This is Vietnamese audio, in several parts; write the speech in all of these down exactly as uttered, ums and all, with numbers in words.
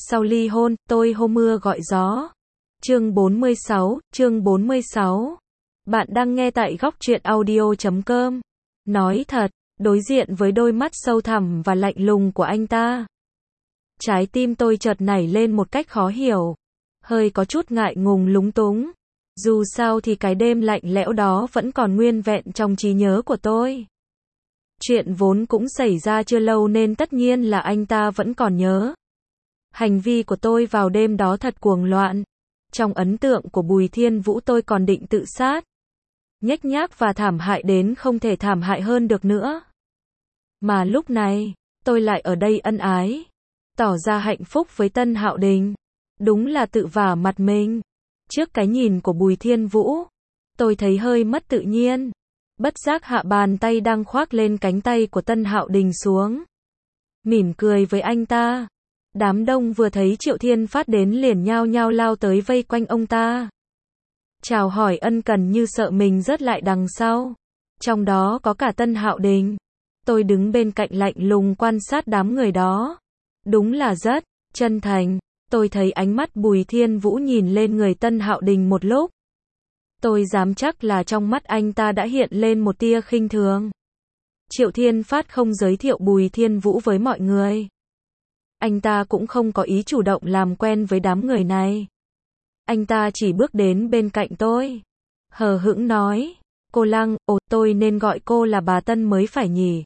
Sau ly hôn, tôi hô mưa gọi gió. Chương bốn mươi sáu, chương bốn mươi sáu. Bạn đang nghe tại góc truyện audio chấm com. Nói thật, đối diện với đôi mắt sâu thẳm và lạnh lùng của anh ta, trái tim tôi chợt nảy lên một cách khó hiểu, hơi có chút ngại ngùng lúng túng. Dù sao thì cái đêm lạnh lẽo đó vẫn còn nguyên vẹn trong trí nhớ của tôi. Chuyện vốn cũng xảy ra chưa lâu nên tất nhiên là anh ta vẫn còn nhớ. Hành vi của tôi vào đêm đó thật cuồng loạn. Trong ấn tượng của Bùi Thiên Vũ tôi còn định tự sát. Nhếch nhác và thảm hại đến không thể thảm hại hơn được nữa. Mà lúc này, tôi lại ở đây ân ái, tỏ ra hạnh phúc với Tân Hạo Đình. Đúng là tự vả mặt mình. Trước cái nhìn của Bùi Thiên Vũ, tôi thấy hơi mất tự nhiên. Bất giác hạ bàn tay đang khoác lên cánh tay của Tân Hạo Đình xuống, mỉm cười với anh ta. Đám đông vừa thấy Triệu Thiên Phát đến liền nhao nhao lao tới vây quanh ông ta, chào hỏi ân cần như sợ mình rớt lại đằng sau. Trong đó có cả Tân Hạo Đình. Tôi đứng bên cạnh lạnh lùng quan sát đám người đó. Đúng là rất chân thành. Tôi thấy ánh mắt Bùi Thiên Vũ nhìn lên người Tân Hạo Đình một lúc. Tôi dám chắc là trong mắt anh ta đã hiện lên một tia khinh thường. Triệu Thiên Phát không giới thiệu Bùi Thiên Vũ với mọi người. Anh ta cũng không có ý chủ động làm quen với đám người này. Anh ta chỉ bước đến bên cạnh tôi, hờ hững nói, cô Lăng, ồ, tôi nên gọi cô là bà Tân mới phải nhỉ?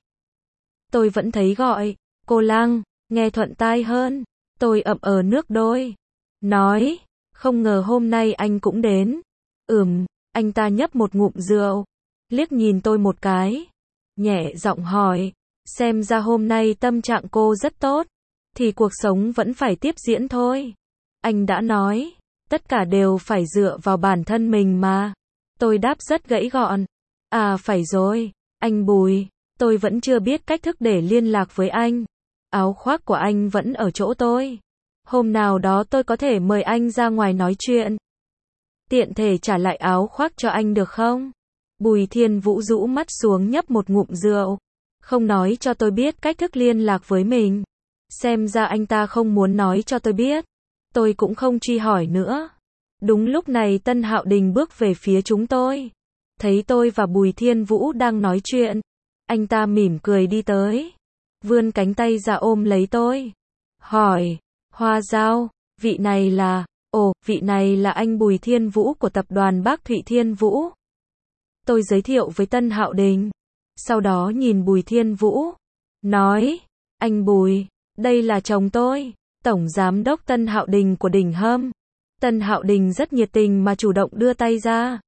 Tôi vẫn thấy gọi cô Lăng nghe thuận tai hơn. Tôi ậm ờ nước đôi, nói, không ngờ hôm nay anh cũng đến. Ừm, anh ta nhấp một ngụm rượu, liếc nhìn tôi một cái, nhẹ giọng hỏi, xem ra hôm nay tâm trạng cô rất tốt, thì cuộc sống vẫn phải tiếp diễn thôi. Anh đã nói, tất cả đều phải dựa vào bản thân mình mà. Tôi đáp rất gãy gọn, à phải rồi, anh Bùi, tôi vẫn chưa biết cách thức để liên lạc với anh. Áo khoác của anh vẫn ở chỗ tôi. Hôm nào đó tôi có thể mời anh ra ngoài nói chuyện, tiện thể trả lại áo khoác cho anh được không? Bùi Thiên Vũ rũ mắt xuống nhấp một ngụm rượu, không nói cho tôi biết cách thức liên lạc với mình. Xem ra anh ta không muốn nói cho tôi biết. Tôi cũng không truy hỏi nữa. Đúng lúc này Tân Hạo Đình bước về phía chúng tôi. Thấy tôi và Bùi Thiên Vũ đang nói chuyện, anh ta mỉm cười đi tới, vươn cánh tay ra ôm lấy tôi, hỏi, Hoa Giao, vị này là, ồ, vị này là anh Bùi Thiên Vũ của tập đoàn Bác Thụy Thiên Vũ. Tôi giới thiệu với Tân Hạo Đình, sau đó nhìn Bùi Thiên Vũ, nói, anh Bùi, đây là chồng tôi, Tổng Giám đốc Tân Hạo Đình của Đình Hâm. Tân Hạo Đình rất nhiệt tình mà chủ động đưa tay ra,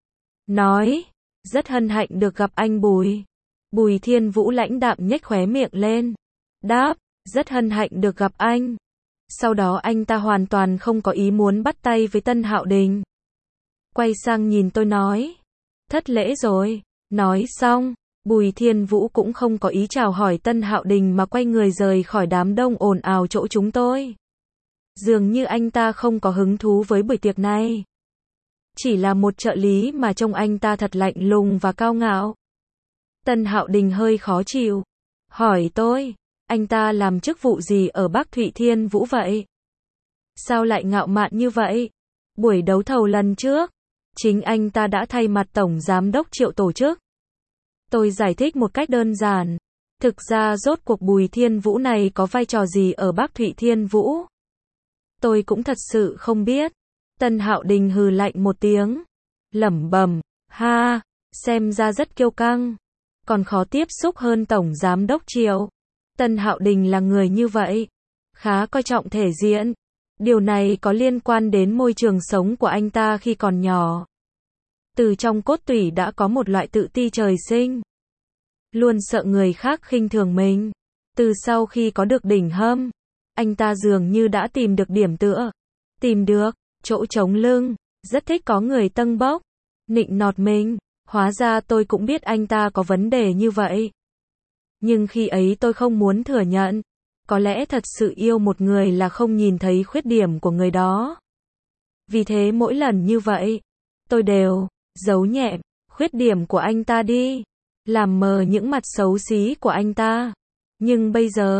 nói, rất hân hạnh được gặp anh Bùi. Bùi Thiên Vũ lãnh đạm nhếch khóe miệng lên, đáp, rất hân hạnh được gặp anh. Sau đó anh ta hoàn toàn không có ý muốn bắt tay với Tân Hạo Đình. Quay sang nhìn tôi nói, thất lễ rồi. Nói xong, Bùi Thiên Vũ cũng không có ý chào hỏi Tân Hạo Đình mà quay người rời khỏi đám đông ồn ào chỗ chúng tôi. Dường như anh ta không có hứng thú với buổi tiệc này. Chỉ là một trợ lý mà trông anh ta thật lạnh lùng và cao ngạo. Tân Hạo Đình hơi khó chịu, hỏi tôi, anh ta làm chức vụ gì ở Bác Thụy Thiên Vũ vậy? Sao lại ngạo mạn như vậy? Buổi đấu thầu lần trước, chính anh ta đã thay mặt Tổng Giám đốc Triệu tổ chức. Tôi giải thích một cách đơn giản. Thực ra rốt cuộc Bùi Thiên Vũ này có vai trò gì ở Bác Thụy Thiên Vũ? Tôi cũng thật sự không biết. Tân Hạo Đình hừ lạnh một tiếng, lẩm bẩm, ha, xem ra rất kiêu căng, còn khó tiếp xúc hơn Tổng Giám đốc Triệu. Tân Hạo Đình là người như vậy, khá coi trọng thể diện. Điều này có liên quan đến môi trường sống của anh ta khi còn nhỏ. Từ trong cốt tủy đã có một loại tự ti trời sinh, luôn sợ người khác khinh thường mình. Từ sau khi có được Đình Hâm, anh ta dường như đã tìm được điểm tựa, tìm được chỗ chống lưng, rất thích có người tâng bốc, nịnh nọt mình. Hóa ra tôi cũng biết anh ta có vấn đề như vậy. Nhưng khi ấy tôi không muốn thừa nhận. Có lẽ thật sự yêu một người là không nhìn thấy khuyết điểm của người đó. Vì thế mỗi lần như vậy, tôi đều giấu nhẹm khuyết điểm của anh ta đi, làm mờ những mặt xấu xí của anh ta. Nhưng bây giờ,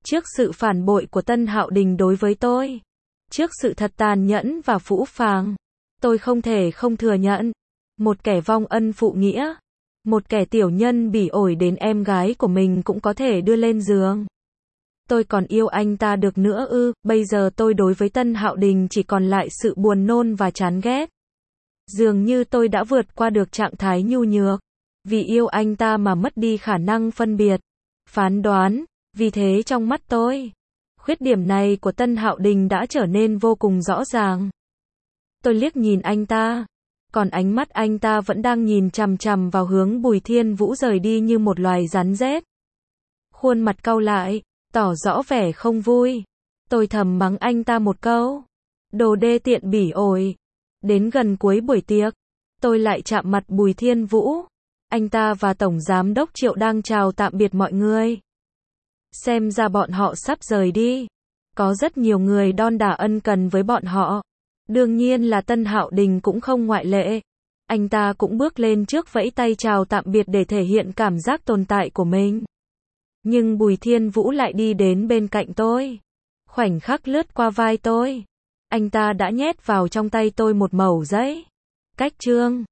Trước sự phản bội của Tân Hạo Đình đối với tôi, trước sự thật tàn nhẫn và phũ phàng, tôi không thể không thừa nhận. Một kẻ vong ân phụ nghĩa, một kẻ tiểu nhân bỉ ổi đến em gái của mình cũng có thể đưa lên giường. Tôi còn yêu anh ta được nữa ư? Bây giờ tôi đối với Tân Hạo Đình chỉ còn lại sự buồn nôn và chán ghét. Dường như tôi đã vượt qua được trạng thái nhu nhược, vì yêu anh ta mà mất đi khả năng phân biệt, phán đoán. Vì thế trong mắt tôi, khuyết điểm này của Tân Hạo Đình đã trở nên vô cùng rõ ràng. Tôi liếc nhìn anh ta, còn ánh mắt anh ta vẫn đang nhìn chằm chằm vào hướng Bùi Thiên Vũ rời đi như một loài rắn rết. Khuôn mặt cau lại, tỏ rõ vẻ không vui. Tôi thầm mắng anh ta một câu. Đồ đê tiện bỉ ổi. Đến gần cuối buổi tiệc, tôi lại chạm mặt Bùi Thiên Vũ. Anh ta và Tổng Giám đốc Triệu đang chào tạm biệt mọi người. Xem ra bọn họ sắp rời đi. Có rất nhiều người đon đả ân cần với bọn họ. Đương nhiên là Tân Hạo Đình cũng không ngoại lệ. Anh ta cũng bước lên trước vẫy tay chào tạm biệt để thể hiện cảm giác tồn tại của mình. Nhưng Bùi Thiên Vũ lại đi đến bên cạnh tôi. Khoảnh khắc lướt qua vai tôi. Anh ta đã nhét vào trong tay tôi một mẩu giấy. Cách chương.